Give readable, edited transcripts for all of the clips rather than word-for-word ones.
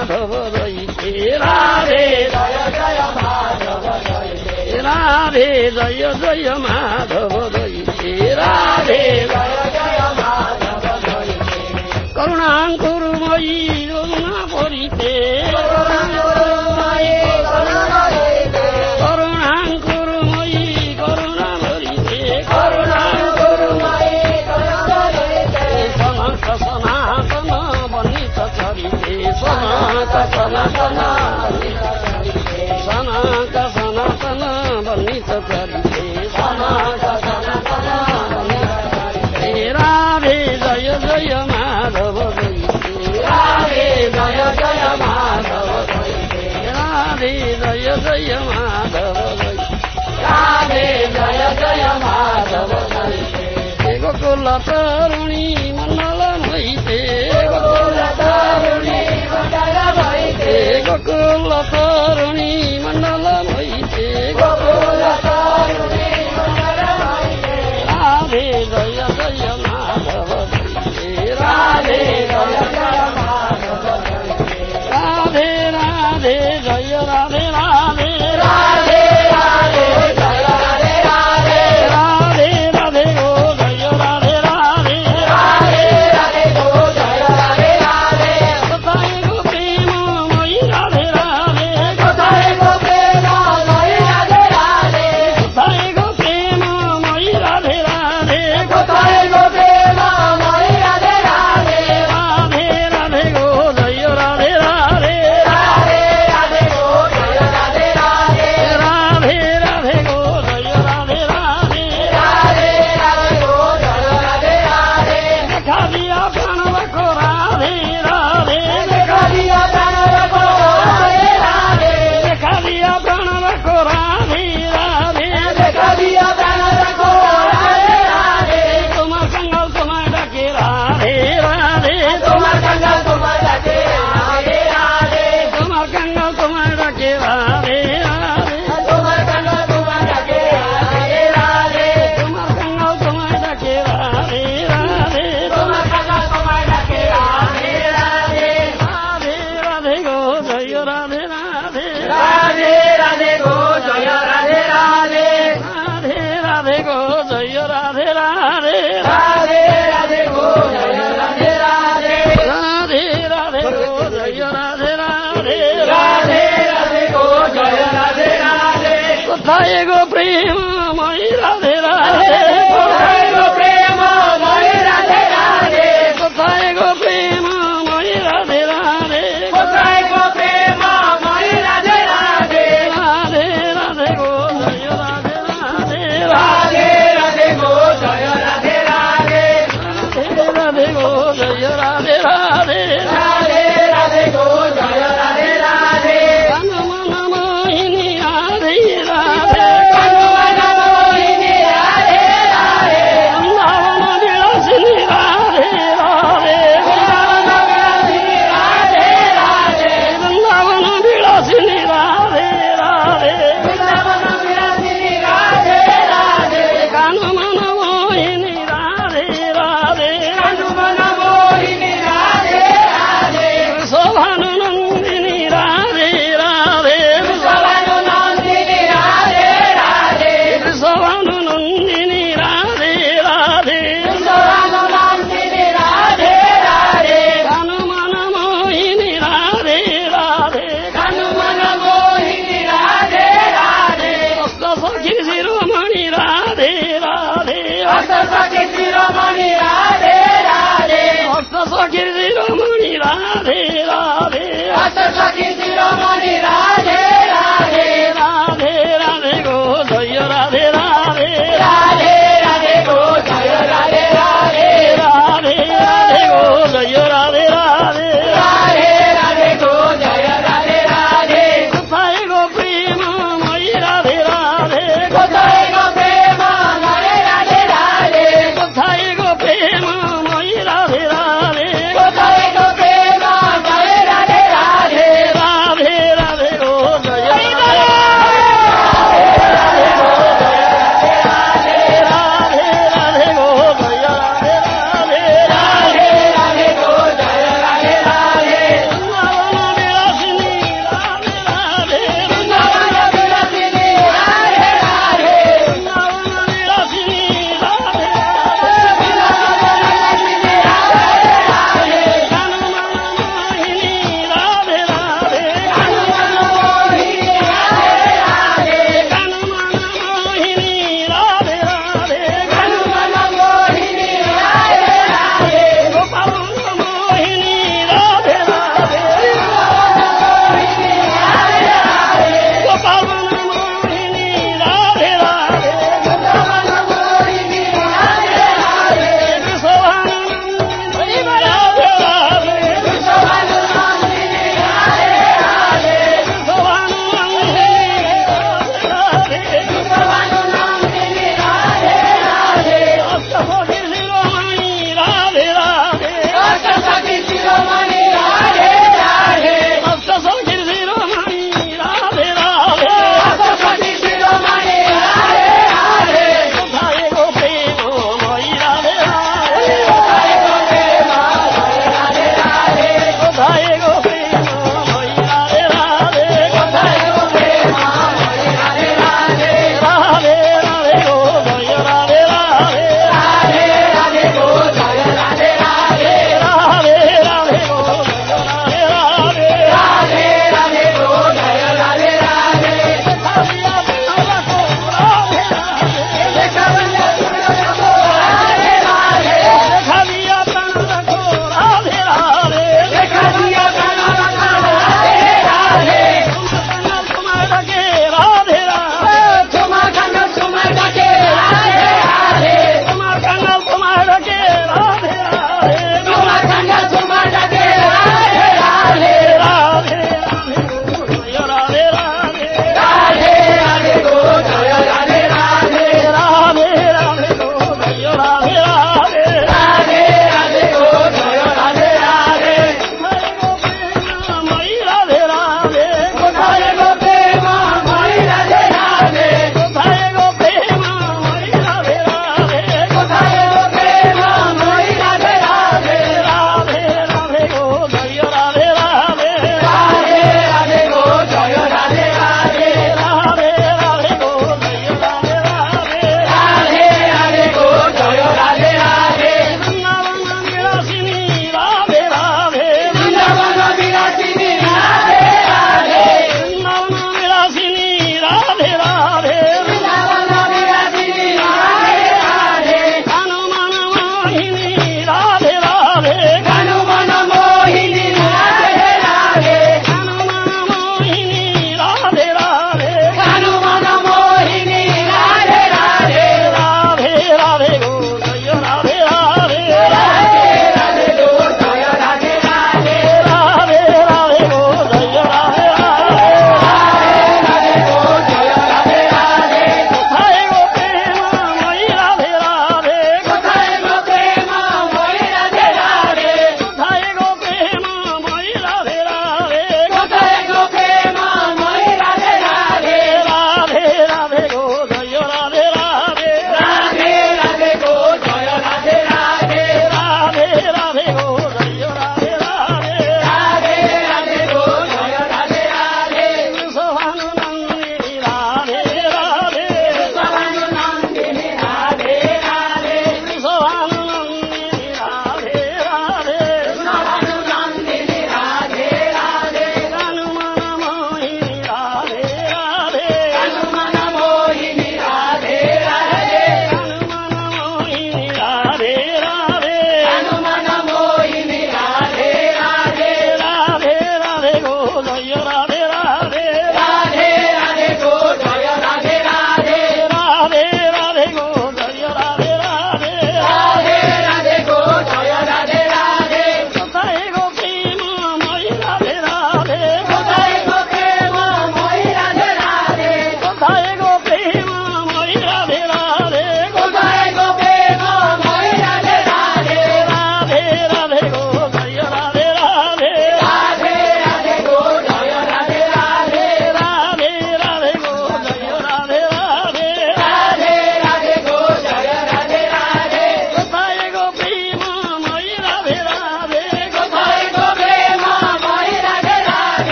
माधव जय राधे जय जय माधव जय राधे जय जय माधव जय राधे जय जय माधव जय करुणाङ्कुरुमयी करुणा परिते करुणाङ्कुरुमयी करुणा परिते सनात सनातन वनित चरिते सनात सनातन सनात सनातन वनित चरिते सनात सनातन राधे जय जय माधव राधे जय जय माधव राधे जय जय माधव राधे जय जय माधव गोकुल तरुणी मंडल मोहिते गोकुल तरुणी मंडल मोहिते गोकुल तरुणी मंडल मोहिते गोकुल तरुणी मंडल मोहिते राधे जय जय माधव राधे जय जय माधव राधे राधे जय राधे राधे राधे राधे जय राधे राधे राधे राधे गो जय राधे राधे राधे राधे गो जय राधे राधे कोथाय गो प्रेम मोई राधे राधे कोथाय गो प्रेम मोई राधे राधे कोथाय गो प्रेम मोई राधे राधे कोथाय गो प्रेम मोई राधे राधे राधे राधे गो जय राधे राधे राधे राधे गो जय राधे राधे राधे राधे गो जय राधे राधे राधे राधे गो जय राधे राधे देखा दिया प्राणव को राधे राधे देखा दिया प्राणव को राधे राधे देखा दिया प्राणव को राधे राधे देखा दिया प्राणव को राधे राधे तुम्हार कंगल तुम्हार डाके राधे राधे तुम्हार कंगल तुम्हार डाके राधे राधे तुम्हार कंगल तुम्हार डाके राधे राधे तुम्हार कंगल तुम्हार डाके राधे राधे तुम्हार कंगल तुम्हार डाके राधे राधे तुम्हार कंगल तुम्हार डाके राधे राधे राधे राधे गो जय राधे राधे राधे राधे गो जय राधे राधे राधे राधे गो जय राधे राधे राधे राधे गो जय राधे राधे राधे राधे गो जय राधे राधे राधे राधे गो जय राधे राधे कोथाय गो प्रेम मोई राधे राधे कोथाय गो प्रेम मोई राधे राधे कोथाय गो प्रेम मोई राधे राधे कोथाय गो प्रेम मोई राधे राधे राधे राधे गो जय राधे राधे राधे राधे गो जय राधे राधे राधे राधे गो जय राधे राधे राधे राधे गो जय राधे राधे मन मन मोहिनी राधे राधे मन मन मोहिनी राधे राधे वृंदावन विलासिनी राधे राधे वृंदावन विलासिनी राधे राधे वृंदावन विलासिनी राधे राधे कान मन मोहिनी राधे राधे कान मन मोहिनी राधे राधे शोभानु नंदिनी राधे राधे शोभानु नंदिनी राधे राधे शोभानु नंदिनी राधे राधे शोभानु नंदिनी राधे राधे कान मन मोहिनी राधे राधे कान मन मोहिनी राधे राधे अष्ट सखी शिरोमणि राधे राधे अष्ट सखी शिरोमणि राधे राधे अष्ट सखी शिरोमणि राधे राधे अष्ट सखी शिरोमणि राधे राधे राधे राधे गो जय राधे राधे राधे राधे गो जय राधे राधे राधे राधे गो जय राधे राधे राधे राधे गो जय राधे राधे कोथाय गो प्रेम मोई राधे राधे कोथाय गो प्रेम मोई राधे राधे कोथाय गो प्रेम मोई राधे राधे कोथाय गो प्रेम मोई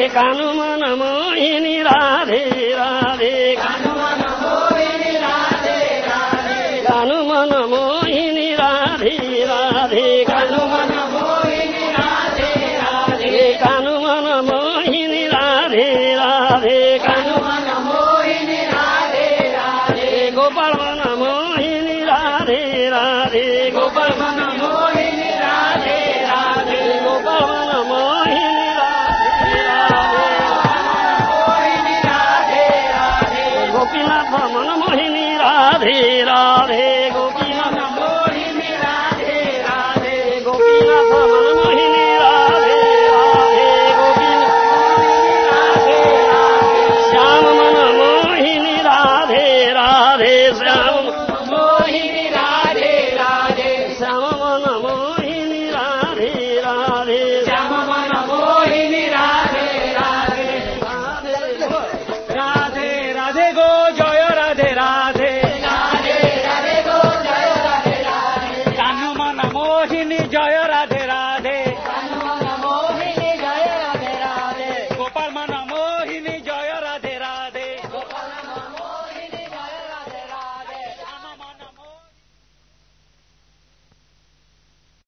कानु मन मोहिनी राधे राधे कानु मन मोहिनी राधे राधे कानु मन मोहिनी राधे राधे कानु मन मोहिनी राधे राधे कानु मन मोहिनी राधे राधे कानु मन मोहिनी राधे राधे गोपाल मन मोहिनी राधे राधे गोपाल मन